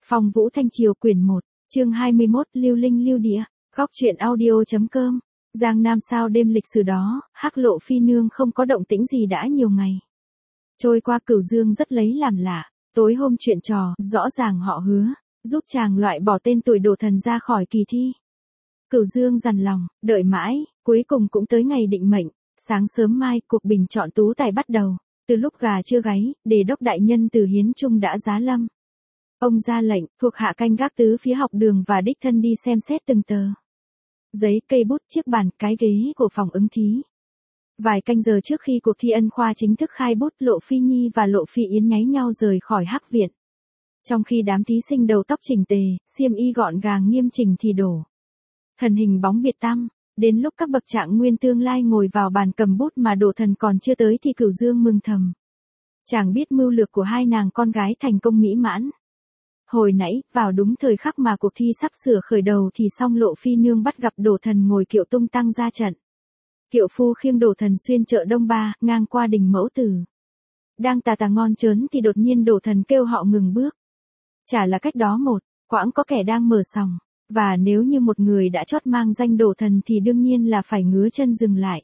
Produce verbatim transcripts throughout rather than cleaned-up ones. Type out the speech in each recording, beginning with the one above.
Phong Vũ Thanh Triều quyển một, chương hai mươi mốt, Lưu Linh Lưu Địa, góc truyện audio.com. Giang Nam sao đêm lịch sử đó, Hắc Lộ Phi nương không có động tĩnh gì đã nhiều ngày. Trôi qua Cửu Dương rất lấy làm lạ, tối hôm chuyện trò, rõ ràng họ hứa, giúp chàng loại bỏ tên tuổi Đồ Thần ra khỏi kỳ thi. Cửu Dương dằn lòng, đợi mãi, cuối cùng cũng tới ngày định mệnh, sáng sớm mai cuộc bình chọn tú tài bắt đầu, từ lúc gà chưa gáy, Đề đốc đại nhân từ Hiến Trung đã giá lâm. Ông ra lệnh, thuộc hạ canh gác tứ phía học đường và đích thân đi xem xét từng tờ giấy, cây bút, chiếc bàn, cái ghế của phòng ứng thí. Vài canh giờ trước khi cuộc thi ân khoa chính thức khai bút, Lộ Phi Nhi và Lộ Phi Yến nháy nhau rời khỏi Hắc viện. Trong khi đám thí sinh đầu tóc chỉnh tề, xiêm y gọn gàng nghiêm chỉnh thì đổ thần hình bóng biệt tăm. Đến lúc các bậc trạng nguyên tương lai ngồi vào bàn cầm bút mà Đồ Thần còn chưa tới thì Cửu Dương mừng thầm. Chàng biết mưu lược của hai nàng con gái thành công mỹ mãn. Hồi nãy, vào đúng thời khắc mà cuộc thi sắp sửa khởi đầu thì song Lộ Phi nương bắt gặp Đồ Thần ngồi kiệu tung tăng ra trận. Kiệu phu khiêng Đồ Thần xuyên chợ Đông Ba, ngang qua đình Mẫu Tử. Đang tà tà ngon chớn thì đột nhiên Đồ Thần kêu họ ngừng bước. Chả là cách đó một, quãng có kẻ đang mở sòng. Và nếu như một người đã chót mang danh Đồ Thần thì đương nhiên là phải ngứa chân dừng lại.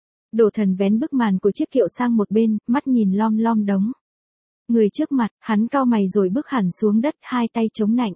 Đồ Thần vén bức màn của chiếc kiệu sang một bên, mắt nhìn lom lom đống người trước mặt, hắn cau mày rồi bước hẳn xuống đất, hai tay chống nạnh.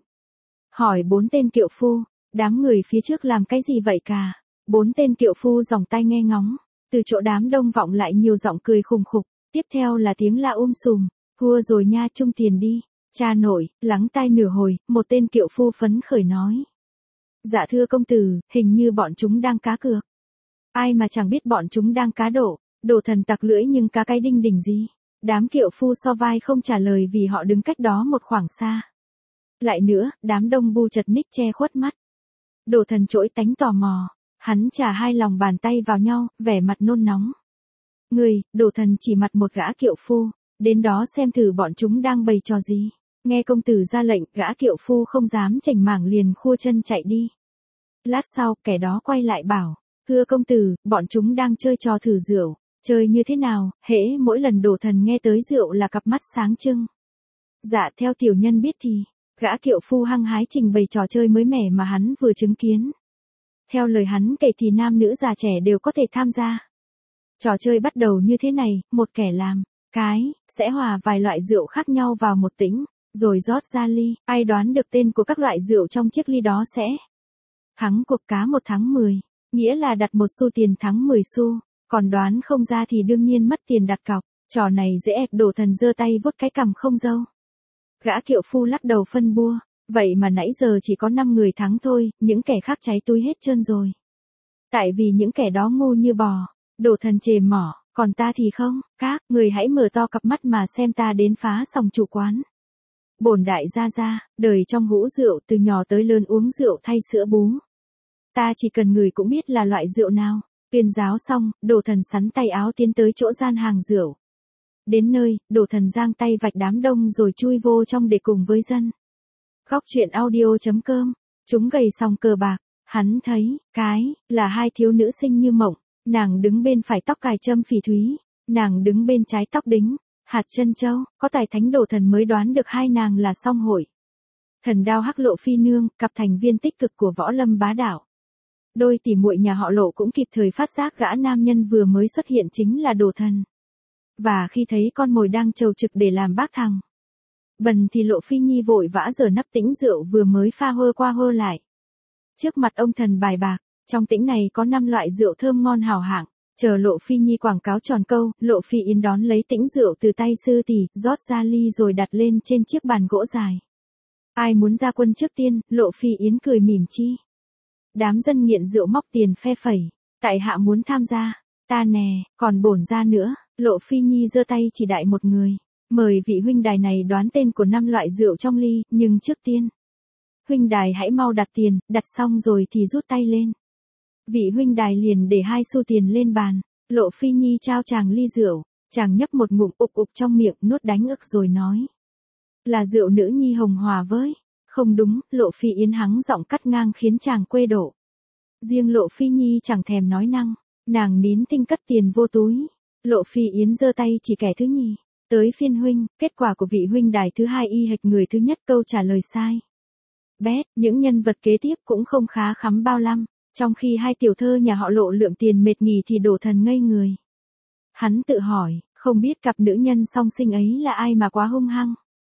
Hỏi bốn tên kiệu phu, đám người phía trước làm cái gì vậy cả? Bốn tên kiệu phu giòng tai nghe ngóng, từ chỗ đám đông vọng lại nhiều giọng cười khùng khục, tiếp theo là tiếng la um sùm, thua rồi nha, trung tiền đi. Cha nội, lắng tai nửa hồi, một tên kiệu phu phấn khởi nói. Dạ thưa công tử, hình như bọn chúng đang cá cược. Ai mà chẳng biết bọn chúng đang cá độ. Đồ Thần tặc lưỡi nhưng cá cái đinh đỉnh gì. Đám kiệu phu so vai không trả lời vì họ đứng cách đó một khoảng xa. Lại nữa, đám đông bu chật ních che khuất mắt. Đồ Thần trỗi tánh tò mò. Hắn chà hai lòng bàn tay vào nhau, vẻ mặt nôn nóng. Người, Đồ Thần chỉ mặt một gã kiệu phu. Đến đó xem thử bọn chúng đang bày trò gì. Nghe công tử ra lệnh, gã kiệu phu không dám chảnh mảng liền khua chân chạy đi. Lát sau, kẻ đó quay lại bảo, thưa công tử, bọn chúng đang chơi trò thử rượu. Chơi như thế nào? Hễ mỗi lần Đồ Thần nghe tới rượu là cặp mắt sáng trưng. Dạ theo tiểu nhân biết thì, gã kiệu phu hăng hái trình bày trò chơi mới mẻ mà hắn vừa chứng kiến. Theo lời hắn kể thì nam nữ già trẻ đều có thể tham gia. Trò chơi bắt đầu như thế này, một kẻ làm cái, sẽ hòa vài loại rượu khác nhau vào một tĩnh, rồi rót ra ly, ai đoán được tên của các loại rượu trong chiếc ly đó sẽ thắng cuộc cá một thắng mười, nghĩa là đặt một xu tiền thắng mười xu, còn đoán không ra thì đương nhiên mất tiền đặt cọc. Trò này dễ ẹp. Đồ Thần giơ tay vuốt cái cằm không râu. Gã kiệu phu lắc đầu phân bua, vậy mà nãy giờ chỉ có năm người thắng thôi, những kẻ khác cháy túi hết trơn rồi. Tại vì những kẻ đó ngu như bò. Đồ Thần chề mỏ, còn ta thì không, các người hãy mở to cặp mắt mà xem ta đến phá sòng chủ quán. Bổn đại gia gia, đời trong hũ rượu từ nhỏ tới lớn uống rượu thay sữa bú. Ta chỉ cần người cũng biết là loại rượu nào. Tuyên giáo xong, Đồ Thần sắn tay áo tiến tới chỗ gian hàng rượu. Đến nơi, Đồ Thần giang tay vạch đám đông rồi chui vô trong để cùng với dân. Góc truyện audio.com. Chúng gầy xong cờ bạc. Hắn thấy, cái, là hai thiếu nữ xinh như mộng. Nàng đứng bên phải tóc cài châm phỉ thúy. Nàng đứng bên trái tóc đính hạt chân châu. Có tài thánh Đồ Thần mới đoán được hai nàng là song hội. Thần đao Hắc Lộ Phi nương, cặp thành viên tích cực của võ lâm bá đạo. Đôi tỉ muội nhà họ Lộ cũng kịp thời phát giác gã nam nhân vừa mới xuất hiện chính là Đồ Thần. Và khi thấy con mồi đang chầu trực để làm bác thằng bần thì Lộ Phi Nhi vội vã giở nắp tĩnh rượu vừa mới pha hơ qua hơ lại. Trước mặt ông thần bài bạc, trong tĩnh này có năm loại rượu thơm ngon hảo hạng. Chờ Lộ Phi Nhi quảng cáo tròn câu, Lộ Phi Yến đón lấy tĩnh rượu từ tay sư tỷ, rót ra ly rồi đặt lên trên chiếc bàn gỗ dài. Ai muốn ra quân trước tiên? Lộ Phi Yến cười mỉm chi. Đám dân nghiện rượu móc tiền phe phẩy, tại hạ muốn tham gia. Ta nè, còn bổn ra nữa. Lộ Phi Nhi giơ tay chỉ đại một người, mời vị huynh đài này đoán tên của năm loại rượu trong ly, nhưng trước tiên huynh đài hãy mau đặt tiền, đặt xong rồi thì rút tay lên. Vị huynh đài liền để hai xu tiền lên bàn. Lộ Phi Nhi trao chàng ly rượu, chàng nhấp một ngụm ục ục trong miệng, nuốt đánh ức rồi nói, là rượu nữ nhi hồng hòa với. Không đúng. Lộ Phi Yến hắng giọng cắt ngang khiến chàng quê đổ. Riêng Lộ Phi Nhi chẳng thèm nói năng, nàng nín tinh cất tiền vô túi. Lộ Phi Yến giơ tay chỉ kẻ thứ nhì, Tới phiên huynh, kết quả của vị huynh đài thứ hai y hệt người thứ nhất, câu trả lời sai. Bét, những nhân vật kế tiếp cũng không khá khắm bao lăm, trong khi hai tiểu thơ nhà họ Lộ lượm tiền mệt nghỉ thì Đổ Thần ngây người. Hắn tự hỏi, không biết cặp nữ nhân song sinh ấy là ai mà quá hung hăng.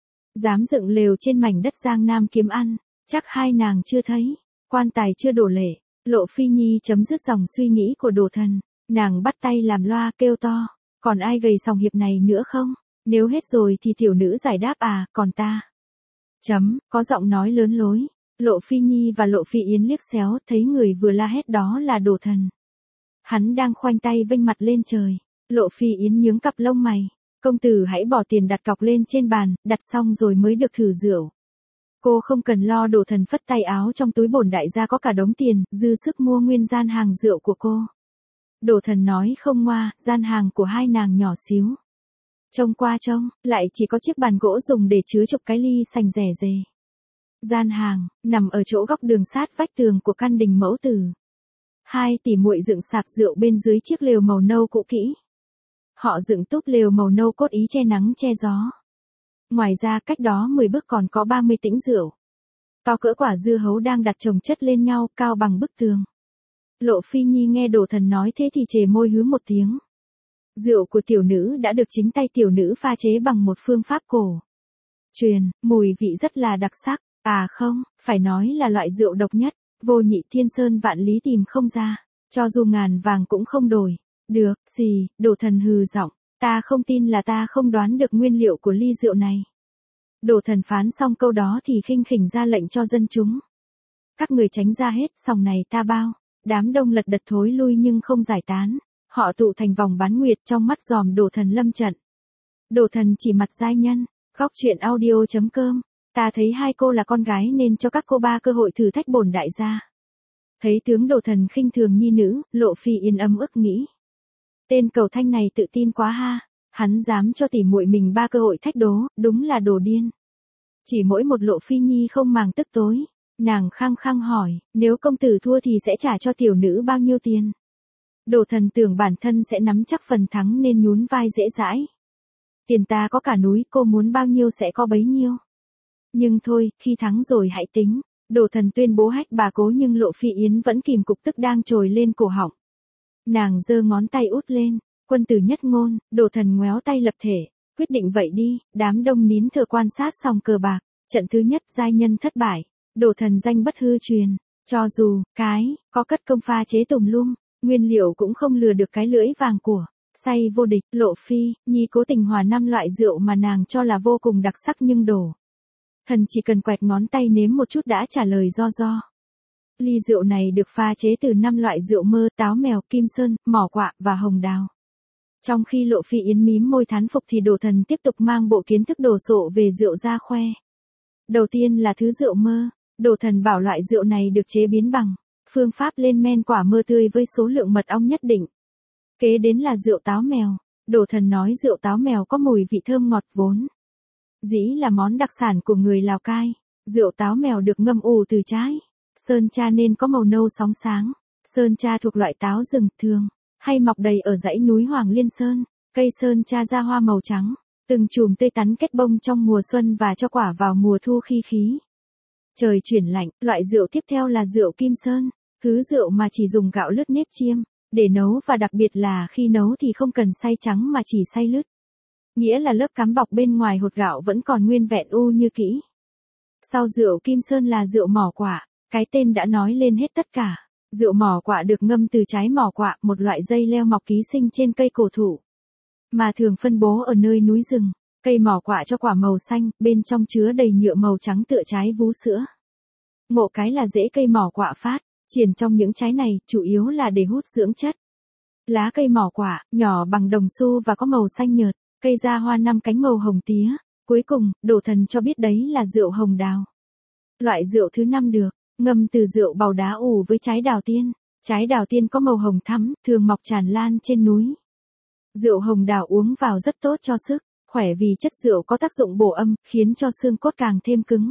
Dám dựng lều trên mảnh đất Giang Nam kiếm ăn, chắc hai nàng chưa thấy, quan tài chưa đổ lệ. Lộ Phi Nhi chấm dứt dòng suy nghĩ của Đổ Thần, nàng bắt tay làm loa kêu to, còn ai gầy sòng hiệp này nữa không? Nếu hết rồi thì tiểu nữ giải đáp à, còn ta. Chấm, có giọng nói lớn lối. Lộ Phi Nhi và Lộ Phi Yến liếc xéo, thấy người vừa la hét đó là Đổ Thần. Hắn đang khoanh tay vênh mặt lên trời. Lộ Phi Yến nhướng cặp lông mày. Công tử hãy bỏ tiền đặt cọc lên trên bàn, đặt xong rồi mới được thử rượu. Cô không cần lo, Đổ Thần phất tay áo, trong túi bổn đại gia có cả đống tiền, dư sức mua nguyên gian hàng rượu của cô. Đổ Thần nói không ngoa, gian hàng của hai nàng nhỏ xíu. Trông qua trông, lại chỉ có chiếc bàn gỗ dùng để chứa chục cái ly sành rẻ rề. Gian hàng, nằm ở chỗ góc đường sát vách tường của căn đình mẫu tử. Hai tỷ muội dựng sạp rượu bên dưới chiếc lều màu nâu cũ kỹ. Họ dựng túp lều màu nâu cốt ý che nắng che gió. Ngoài ra cách đó mười bước còn có ba mươi tĩnh rượu. Cao cỡ quả dưa hấu đang đặt chồng chất lên nhau, cao bằng bức tường. Lộ Phi Nhi nghe Đổ Thần nói thế thì chề môi hứ một tiếng. Rượu của tiểu nữ đã được chính tay tiểu nữ pha chế bằng một phương pháp cổ truyền, mùi vị rất là đặc sắc. À không, phải nói là loại rượu độc nhất, vô nhị thiên sơn vạn lý tìm không ra, cho dù ngàn vàng cũng không đổi. Được, gì, Đổ Thần hừ giọng, ta không tin là ta không đoán được nguyên liệu của ly rượu này. Đổ Thần phán xong câu đó thì khinh khỉnh ra lệnh cho dân chúng. Các người tránh ra hết, sòng này ta bao. Đám đông lật đật thối lui nhưng không giải tán. Họ tụ thành vòng bán nguyệt, trong mắt giòm Đổ Thần lâm trận. Đổ Thần chỉ mặt giai nhân, góc chuyện audio chấm com. Ta thấy hai cô là con gái nên cho các cô ba cơ hội thử thách bổn đại gia. Thấy tướng Đổ Thần khinh thường nhi nữ, Lộ Phi Yến ấm ức nghĩ. Tên cầu thanh này tự tin quá ha, hắn dám cho tỉ muội mình ba cơ hội thách đố, đúng là đồ điên. Chỉ mỗi một Lộ Phi Nhi không màng tức tối, nàng khăng khăng hỏi, nếu công tử thua thì sẽ trả cho tiểu nữ bao nhiêu tiền? Đổ Thần tưởng bản thân sẽ nắm chắc phần thắng nên nhún vai dễ dãi. Tiền ta có cả núi, cô muốn bao nhiêu sẽ có bấy nhiêu. Nhưng thôi, khi thắng rồi hãy tính. Đổ Thần tuyên bố hách bà cố nhưng Lộ Phi Yến vẫn kìm cục tức đang trồi lên cổ họng. Nàng giơ ngón tay út lên, quân tử nhất ngôn. Đổ Thần ngoéo tay lập thể, quyết định vậy đi. Đám đông nín thở quan sát xong cờ bạc, trận thứ nhất giai nhân thất bại. Đổ Thần danh bất hư truyền, cho dù cái có cất công pha chế tùm lum, nguyên liệu cũng không lừa được cái lưỡi vàng của say vô địch. Lộ Phi Nhi cố tình hòa năm loại rượu mà nàng cho là vô cùng đặc sắc nhưng Đổ Thần chỉ cần quẹt ngón tay nếm một chút đã trả lời do do. Ly rượu này được pha chế từ năm loại rượu mơ, táo mèo, kim sơn, mỏ quạ và hồng đào. Trong khi Lộ Phi Yến mím môi thán phục thì Đổ Thần tiếp tục mang bộ kiến thức đồ sộ về rượu ra khoe. Đầu tiên là thứ rượu mơ. Đổ Thần bảo loại rượu này được chế biến bằng phương pháp lên men quả mơ tươi với số lượng mật ong nhất định. Kế đến là rượu táo mèo. Đổ Thần nói rượu táo mèo có mùi vị thơm ngọt vốn dĩ là món đặc sản của người Lào Cai. Rượu táo mèo được ngâm ủ từ trái sơn tra nên có màu nâu sóng sáng. Sơn tra thuộc loại táo rừng thường hay mọc đầy ở dãy núi Hoàng Liên Sơn. Cây sơn tra ra hoa màu trắng, từng chùm tươi tắn kết bông trong mùa xuân và cho quả vào mùa thu khi khí trời chuyển lạnh. Loại rượu tiếp theo là rượu kim sơn, thứ rượu mà chỉ dùng gạo lứt nếp chiêm để nấu, và đặc biệt là khi nấu thì không cần xay trắng mà chỉ xay lứt. Nghĩa là lớp cám bọc bên ngoài hột gạo vẫn còn nguyên vẹn u như kỹ. Sau rượu kim sơn là rượu mỏ quạ, cái tên đã nói lên hết tất cả. Rượu mỏ quạ được ngâm từ trái mỏ quạ, một loại dây leo mọc ký sinh trên cây cổ thụ, mà thường phân bố ở nơi núi rừng. Cây mỏ quạ cho quả màu xanh, bên trong chứa đầy nhựa màu trắng tựa trái vú sữa. Ngộ cái là rễ cây mỏ quạ phát triển trong những trái này, chủ yếu là để hút dưỡng chất. Lá cây mỏ quạ, nhỏ bằng đồng xu và có màu xanh nhợt, cây ra hoa năm cánh màu hồng tía. Cuối cùng, Đổ Thần cho biết đấy là rượu hồng đào. Loại rượu thứ năm được ngâm từ rượu bào đá ủ với trái đào tiên. Trái đào tiên có màu hồng thắm, thường mọc tràn lan trên núi. Rượu hồng đào uống vào rất tốt cho sức khỏe vì chất rượu có tác dụng bổ âm, khiến cho xương cốt càng thêm cứng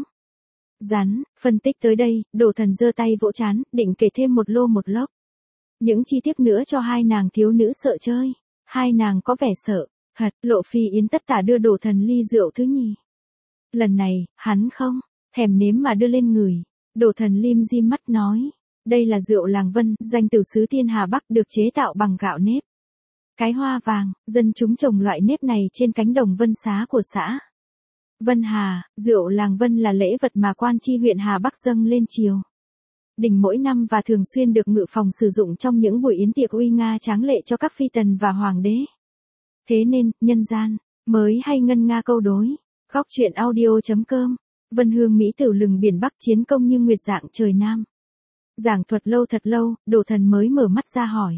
rắn. Phân tích tới đây, Đổ Thần giơ tay vỗ trán, định kể thêm một lô một lốc những chi tiết nữa cho hai nàng thiếu nữ sợ chơi. Hai nàng có vẻ sợ, Thật, Lộ Phi Yến tất tả đưa Đổ Thần ly rượu thứ nhì. Lần này, hắn không thèm nếm mà đưa lên người. Đổ Thần lim dim mắt nói, đây là rượu làng Vân, danh từ xứ Thiên Hà Bắc, được chế tạo bằng gạo nếp. Cái hoa vàng, dân chúng trồng loại nếp này trên cánh đồng Vân Xá của xã Vân Hà. Rượu làng Vân là lễ vật mà quan tri huyện Hà Bắc dâng lên triều đình mỗi năm và thường xuyên được ngự phòng sử dụng trong những buổi yến tiệc uy nga tráng lệ cho các phi tần và hoàng đế. Thế nên, nhân gian mới hay ngân nga câu đối. Góc truyện audio chấm com. Vân Hương Mỹ Tử lừng biển Bắc, chiến công như nguyệt dạng trời Nam. Giảng thuật lâu thật lâu, Đổ Thần mới mở mắt ra hỏi.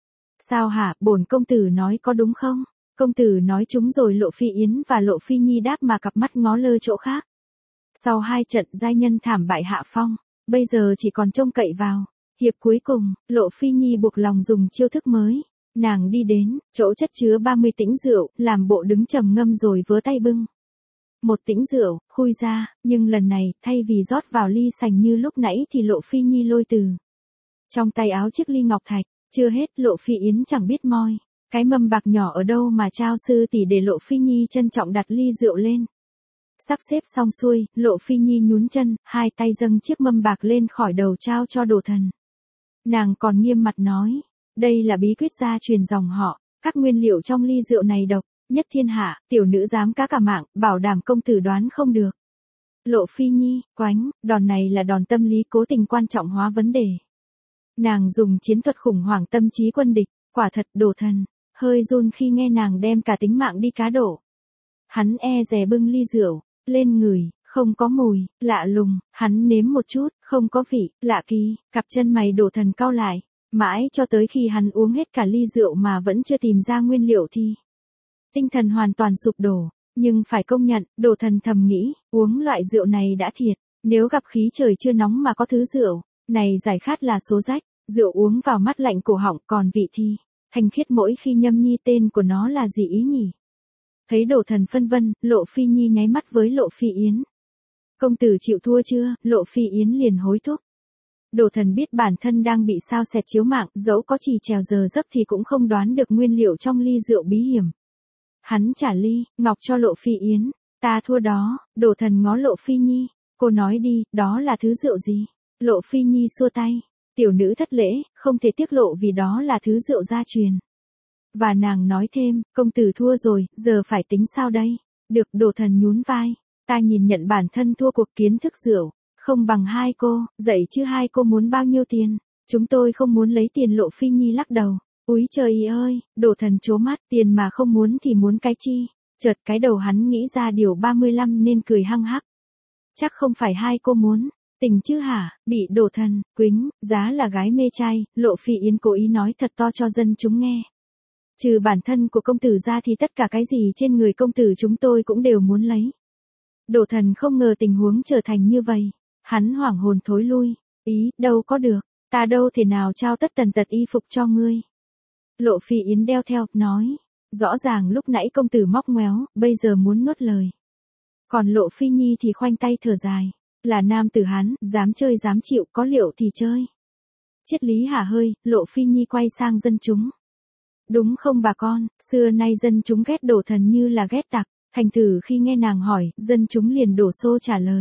Sao hả, bổn công tử nói có đúng không? Công tử nói chúng rồi. Lộ Phi Yến và Lộ Phi Nhi đáp mà cặp mắt ngó lơ chỗ khác. Sau hai trận giai nhân thảm bại hạ phong, bây giờ chỉ còn trông cậy vào hiệp cuối cùng. Lộ Phi Nhi buộc lòng dùng chiêu thức mới. Nàng đi đến chỗ chất chứa ba mươi tĩnh rượu, làm bộ đứng trầm ngâm rồi vớ tay bưng một tĩnh rượu, khui ra, nhưng lần này, thay vì rót vào ly sành như lúc nãy thì Lộ Phi Nhi lôi từ trong tay áo chiếc ly ngọc thạch. Chưa hết, Lộ Phi Yến chẳng biết moi cái mâm bạc nhỏ ở đâu mà trao sư tỷ để Lộ Phi Nhi trân trọng đặt ly rượu lên. Sắp xếp xong xuôi, Lộ Phi Nhi nhún chân, hai tay dâng chiếc mâm bạc lên khỏi đầu trao cho Đổ Thần. Nàng còn nghiêm mặt nói, đây là bí quyết gia truyền dòng họ, các nguyên liệu trong ly rượu này độc nhất thiên hạ, tiểu nữ dám cá cả mạng, bảo đảm công tử đoán không được. Lộ Phi Nhi, quánh, đòn này là đòn tâm lý cố tình quan trọng hóa vấn đề. Nàng dùng chiến thuật khủng hoảng tâm trí quân địch, quả thật. Đổ Thần hơi run khi nghe nàng đem cả tính mạng đi cá độ. Hắn e dè bưng ly rượu lên người, không có mùi, lạ lùng. Hắn nếm một chút, không có vị, lạ kỳ. Cặp chân mày Đổ Thần cau lại, mãi cho tới khi hắn uống hết cả ly rượu mà vẫn chưa tìm ra nguyên liệu thì tinh thần hoàn toàn sụp đổ. Nhưng phải công nhận, Đổ Thần thầm nghĩ, uống loại rượu này đã thiệt. Nếu gặp khí trời chưa nóng mà có thứ rượu này giải khát là số rách. Rượu uống vào mắt lạnh cổ họng, còn vị thì thanh khiết mỗi khi nhâm nhi. Tên của nó là gì ý nhỉ? Thấy Đổ Thần phân vân, Lộ Phi Nhi nháy mắt với Lộ Phi Yến. Công tử chịu thua chưa? Lộ Phi Yến liền hối thúc. Đổ Thần biết bản thân đang bị sao xẹt chiếu mạng, dẫu có chỉ trèo giờ giấc thì cũng không đoán được nguyên liệu trong ly rượu bí hiểm. Hắn trả ly ngọc cho Lộ Phi Yến. Ta thua đó. Đổ Thần ngó Lộ Phi Nhi. Cô nói đi, đó là thứ rượu gì? Lộ Phi Nhi xua tay. Tiểu nữ thất lễ, không thể tiết lộ vì đó là thứ rượu gia truyền. Và nàng nói thêm, công tử thua rồi, giờ phải tính sao đây? Được. Đổ Thần nhún vai. Ta nhìn nhận bản thân thua cuộc, kiến thức rượu không bằng hai cô, dạy chứ hai cô muốn bao nhiêu tiền? Chúng tôi không muốn lấy tiền. Lộ Phi Nhi lắc đầu. Úi trời ơi, Đổ Thần trố mắt, tiền mà không muốn thì muốn cái chi? Chợt cái đầu hắn nghĩ ra điều ba mươi lăm nên cười hăng hắc. Chắc không phải hai cô muốn tình chứ hả? Bị Đổ Thần quính, giá là gái mê trai. Lộ Phi Yến cố ý nói thật to cho dân chúng nghe. Trừ bản thân của công tử ra thì tất cả cái gì trên người công tử chúng tôi cũng đều muốn lấy. Đổ Thần không ngờ tình huống trở thành như vậy. Hắn hoảng hồn thối lui. Ý, đâu có được, ta đâu thể nào trao tất tần tật y phục cho ngươi. Lộ Phi Yến đeo theo, nói. Rõ ràng lúc nãy công tử móc ngoéo, bây giờ muốn nuốt lời. Còn Lộ Phi Nhi thì khoanh tay thở dài. Là nam tử hắn, dám chơi dám chịu, có liệu thì chơi. Triết lý hả hơi. Lộ Phi Nhi quay sang dân chúng. Đúng không bà con, xưa nay dân chúng ghét Đổ Thần như là ghét tặc. Thành thử khi nghe nàng hỏi, dân chúng liền đổ xô trả lời.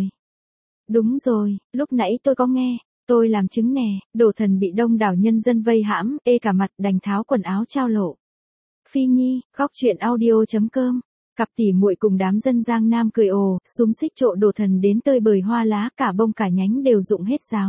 Đúng rồi, lúc nãy tôi có nghe, tôi làm chứng nè. Đổ Thần bị đông đảo nhân dân vây hãm, ê cả mặt, đành tháo quần áo trao Lộ Phi Nhi. Góc truyện audio chấm com. Cặp tỉ muội cùng đám dân Giang Nam cười ồ, xúm xích trộ Đổ Thần đến tơi bời hoa lá, cả bông cả nhánh đều rụng hết ráo.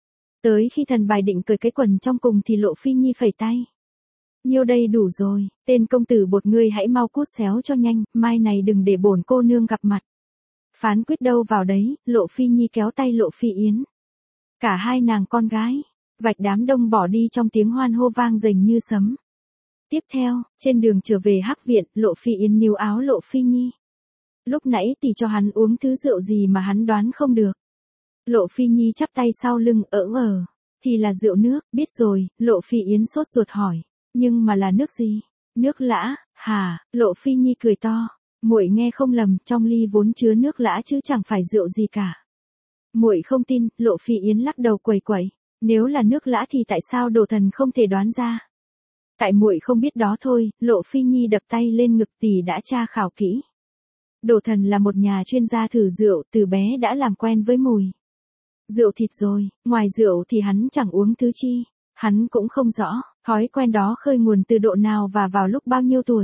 Tới khi thần bài định cởi cái quần trong cùng thì Lộ Phi Nhi phẩy tay. Nhiêu đây đủ rồi, tên công tử bột ngươi hãy mau cút xéo cho nhanh, mai này đừng để bổn cô nương gặp mặt. Phán quyết đâu vào đấy. Lộ Phi Nhi kéo tay Lộ Phi Yến. Cả hai nàng con gái vạch đám đông bỏ đi trong tiếng hoan hô vang rền như sấm. Tiếp theo, trên đường trở về Hắc viện, Lộ Phi Yến níu áo Lộ Phi Nhi. Lúc nãy tỷ cho hắn uống thứ rượu gì mà hắn đoán không được. Lộ Phi Nhi chắp tay sau lưng, ỡm ờ. Thì là rượu nước. Biết rồi. Lộ Phi Yến sốt ruột hỏi. Nhưng mà là nước gì? Nước lã, hả? Lộ Phi Nhi cười to. Muội nghe không lầm, trong ly vốn chứa nước lã chứ chẳng phải rượu gì cả. Muội không tin. Lộ Phi Yến lắc đầu quẩy quẩy. Nếu là nước lã thì tại sao Đổ Thần không thể đoán ra? Tại muội không biết đó thôi, Lộ Phi Nhi đập tay lên ngực, tỷ đã tra khảo kỹ. Đồ Thần là một nhà chuyên gia thử rượu, từ bé đã làm quen với mùi rượu thịt rồi, ngoài rượu thì hắn chẳng uống thứ chi. Hắn cũng không rõ, thói quen đó khơi nguồn từ độ nào và vào lúc bao nhiêu tuổi.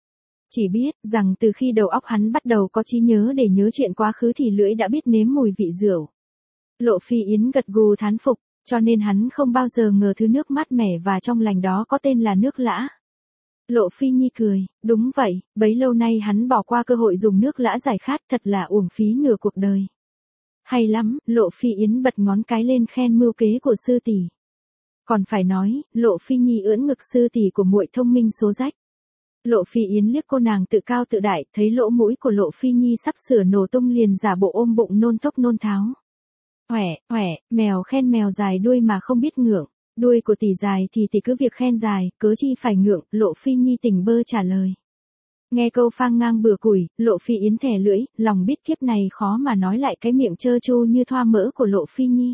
Chỉ biết rằng từ khi đầu óc hắn bắt đầu có trí nhớ để nhớ chuyện quá khứ thì lưỡi đã biết nếm mùi vị rượu. Lộ Phi Yến gật gù thán phục, cho nên hắn không bao giờ ngờ thứ nước mát mẻ và trong lành đó có tên là nước lã. Lộ Phi Nhi cười, đúng vậy, bấy lâu nay hắn bỏ qua cơ hội dùng nước lã giải khát, thật là uổng phí nửa cuộc đời. Hay lắm, Lộ Phi Yến bật ngón cái lên khen mưu kế của sư tỷ. Còn phải nói, Lộ Phi Nhi ưỡn ngực sư tỷ của muội thông minh số rách. Lộ Phi Yến liếc cô nàng tự cao tự đại, thấy lỗ mũi của Lộ Phi Nhi sắp sửa nổ tung liền giả bộ ôm bụng nôn thốc nôn tháo. Hoẻ, hoẻ, mèo khen mèo dài đuôi mà không biết ngượng, đuôi của tỷ dài thì tỷ cứ việc khen dài, cớ chi phải ngượng, Lộ Phi Nhi tỉnh bơ trả lời. Nghe câu phang ngang bừa củi, Lộ Phi Yến thẻ lưỡi, lòng biết kiếp này khó mà nói lại cái miệng trơ tru như thoa mỡ của Lộ Phi Nhi.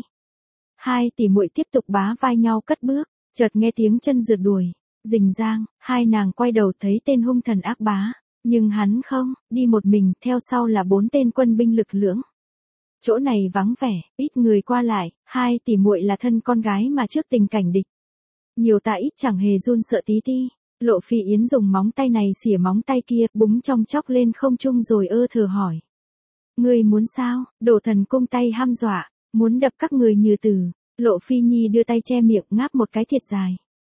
Hai tỷ muội tiếp tục bá vai nhau cất bước, chợt nghe tiếng chân rượt đuổi, rình rang, hai nàng quay đầu thấy tên hung thần ác bá, nhưng hắn không, đi một mình, theo sau là bốn tên quân binh lực lưỡng. Chỗ này vắng vẻ, ít người qua lại, hai tỷ muội là thân con gái mà trước tình cảnh địch. Nhiều ta ít chẳng hề run sợ tí ti. Lộ Phi Yến dùng móng tay này xỉa móng tay kia, búng trong chốc lên không trung rồi ơ thờ hỏi. Ngươi muốn sao? Đồ Thần cung tay hăm dọa, muốn đập các người như tử. Lộ Phi Nhi đưa tay che miệng ngáp một cái thiệt dài.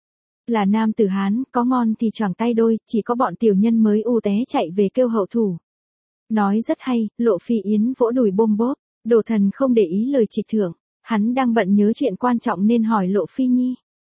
Là nam tử Hán, có ngon thì choảng tay đôi, chỉ có bọn tiểu nhân mới u té chạy về kêu hậu thủ. Nói rất hay, Lộ Phi Yến vỗ đùi bôm bốp. Đồ Thần không để ý lời trịch thưởng, hắn đang bận nhớ chuyện quan trọng nên hỏi Lộ Phi Nhi.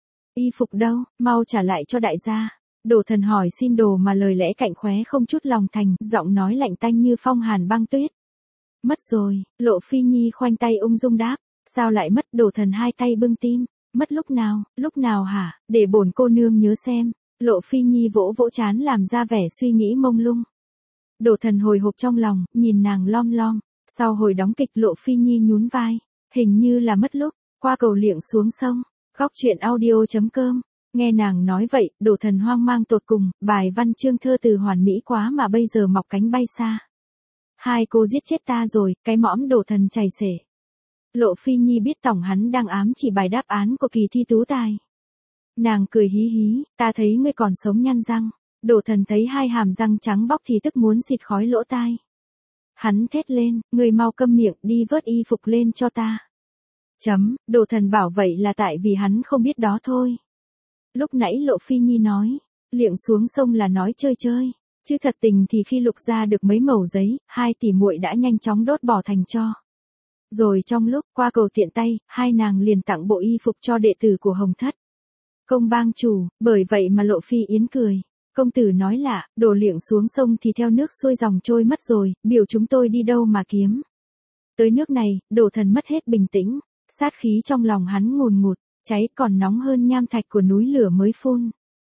Y phục đâu, mau trả lại cho đại gia. Đồ Thần hỏi xin đồ mà lời lẽ cạnh khóe không chút lòng thành, giọng nói lạnh tanh như phong hàn băng tuyết. Mất rồi, Lộ Phi Nhi khoanh tay ung dung đáp, sao lại mất? Đồ Thần hai tay bưng tim, mất lúc nào, lúc nào hả, để bổn cô nương nhớ xem. Lộ Phi Nhi vỗ vỗ trán làm ra vẻ suy nghĩ mông lung. Đồ Thần hồi hộp trong lòng, nhìn nàng lom lom, sau hồi đóng kịch Lộ Phi Nhi nhún vai, hình như là mất lúc, qua cầu liệng xuống sông. Góc truyện audio chấm com. Nghe nàng nói vậy, Đồ Thần hoang mang tột cùng, bài văn chương thơ từ hoàn mỹ quá mà bây giờ mọc cánh bay xa. Hai cô giết chết ta rồi, cái mõm Đồ Thần chảy xể. Lộ Phi Nhi biết tổng hắn đang ám chỉ bài đáp án của kỳ thi tú tài. Nàng cười hí hí, ta thấy ngươi còn sống nhăn răng. Đồ Thần thấy hai hàm răng trắng bóc thì tức muốn xịt khói lỗ tai. Hắn thét lên, ngươi mau câm miệng, đi vớt y phục lên cho ta. Chấm, Đồ Thần bảo vậy là tại vì hắn không biết đó thôi. Lúc nãy Lộ Phi Nhi nói, liệng xuống sông là nói chơi chơi, chứ thật tình thì khi lục ra được mấy mẩu giấy, hai tỷ muội đã nhanh chóng đốt bỏ thành tro. Rồi trong lúc qua cầu tiện tay, hai nàng liền tặng bộ y phục cho đệ tử của Hồng Thất. Công bang chủ, bởi vậy mà Lộ Phi Yến cười. Công tử nói lạ, đổ liệng xuống sông thì theo nước xuôi dòng trôi mất rồi, biểu chúng tôi đi đâu mà kiếm. Tới nước này, Đồ Thần mất hết bình tĩnh, sát khí trong lòng hắn ngùn ngụt, cháy còn nóng hơn nham thạch của núi lửa mới phun.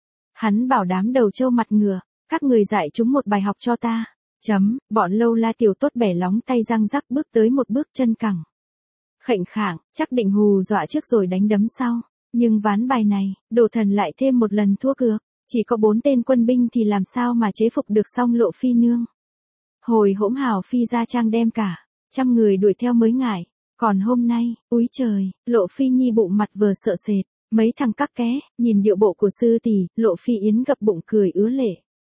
Hắn bảo đám đầu trâu mặt ngựa, các người dạy chúng một bài học cho ta. Chấm, bọn Lâu La tiểu tốt bẻ lóng tay răng rắc bước tới một bước chân cẳng. Khệnh khạng, chắc định hù dọa trước rồi đánh đấm sau. Nhưng ván bài này, Đồ Thần lại thêm một lần thua cược. Chỉ có bốn tên quân binh thì làm sao mà chế phục được xong Lộ Phi nương. Hồi hỗn hào Phi ra trang đem cả, trăm người đuổi theo mới ngại. Còn hôm nay, úi trời, Lộ Phi Nhi bụng mặt vừa sợ sệt, mấy thằng cắc ké, nhìn điệu bộ của sư tỷ, Lộ Phi Yến gập bụng cười ứa lệ.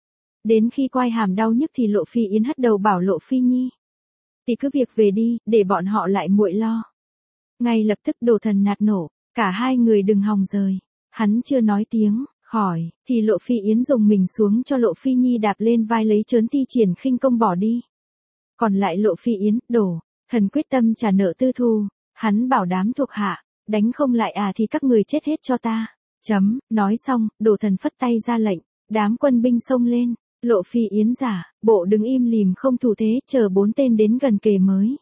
Đến khi quai hàm đau nhức thì Lộ Phi Yến hất đầu bảo Lộ Phi Nhi. Thì cứ việc về đi, để bọn họ lại muội lo. Ngay lập tức Đồ Thần nạt nổ, cả hai người đừng hòng rời. Hắn chưa nói tiếng, khỏi, thì Lộ Phi Yến dùng mình xuống cho Lộ Phi Nhi đạp lên vai lấy trớn thi triển khinh công bỏ đi. Còn lại Lộ Phi Yến, đổ. Thần quyết tâm trả nợ tư thù, hắn bảo đám thuộc hạ, đánh không lại à thì các người chết hết cho ta. Chấm, nói xong, Đồ Thần phất tay ra lệnh, đám quân binh xông lên, Lộ Phi Yến giả, bộ đứng im lìm không thủ thế, chờ bốn tên đến gần kề mới.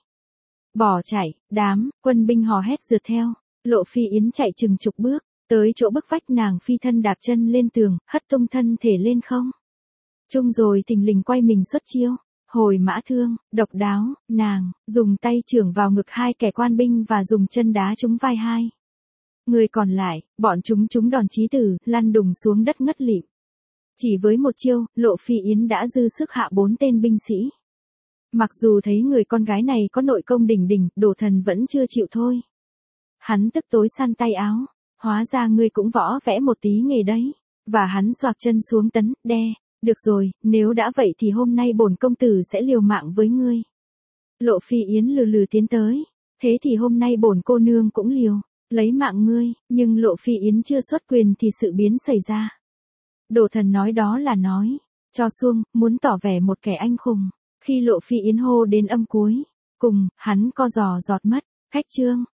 Bỏ chạy, đám, quân binh hò hét rượt theo, Lộ Phi Yến chạy chừng chục bước, tới chỗ bức vách nàng phi thân đạp chân lên tường, hất tung thân thể lên không. Chung rồi thình lình quay mình xuất chiêu. Hồi mã thương, độc đáo, nàng, dùng tay chưởng vào ngực hai kẻ quan binh và dùng chân đá trúng vai hai. Người còn lại, bọn chúng chúng đòn chí tử, lăn đùng xuống đất ngất lịm. Chỉ với một chiêu, Lộ Phi Yến đã dư sức hạ bốn tên binh sĩ. Mặc dù thấy người con gái này có nội công đỉnh đỉnh, Đồ Thần vẫn chưa chịu thôi. Hắn tức tối săn tay áo, hóa ra ngươi cũng võ vẽ một tí nghề đấy. Và hắn xoạc chân xuống tấn, đe, được rồi, nếu đã vậy thì hôm nay bổn công tử sẽ liều mạng với ngươi. Lộ Phi Yến lừ lừ tiến tới, thế thì hôm nay bổn cô nương cũng liều, lấy mạng ngươi, nhưng Lộ Phi Yến chưa xuất quyền thì sự biến xảy ra. Đồ Thần nói đó là nói, cho xuông, muốn tỏ vẻ một kẻ anh khùng. Khi Lộ Phi Yến hô đến âm cuối, cùng, hắn co giò giọt mất, khách trương,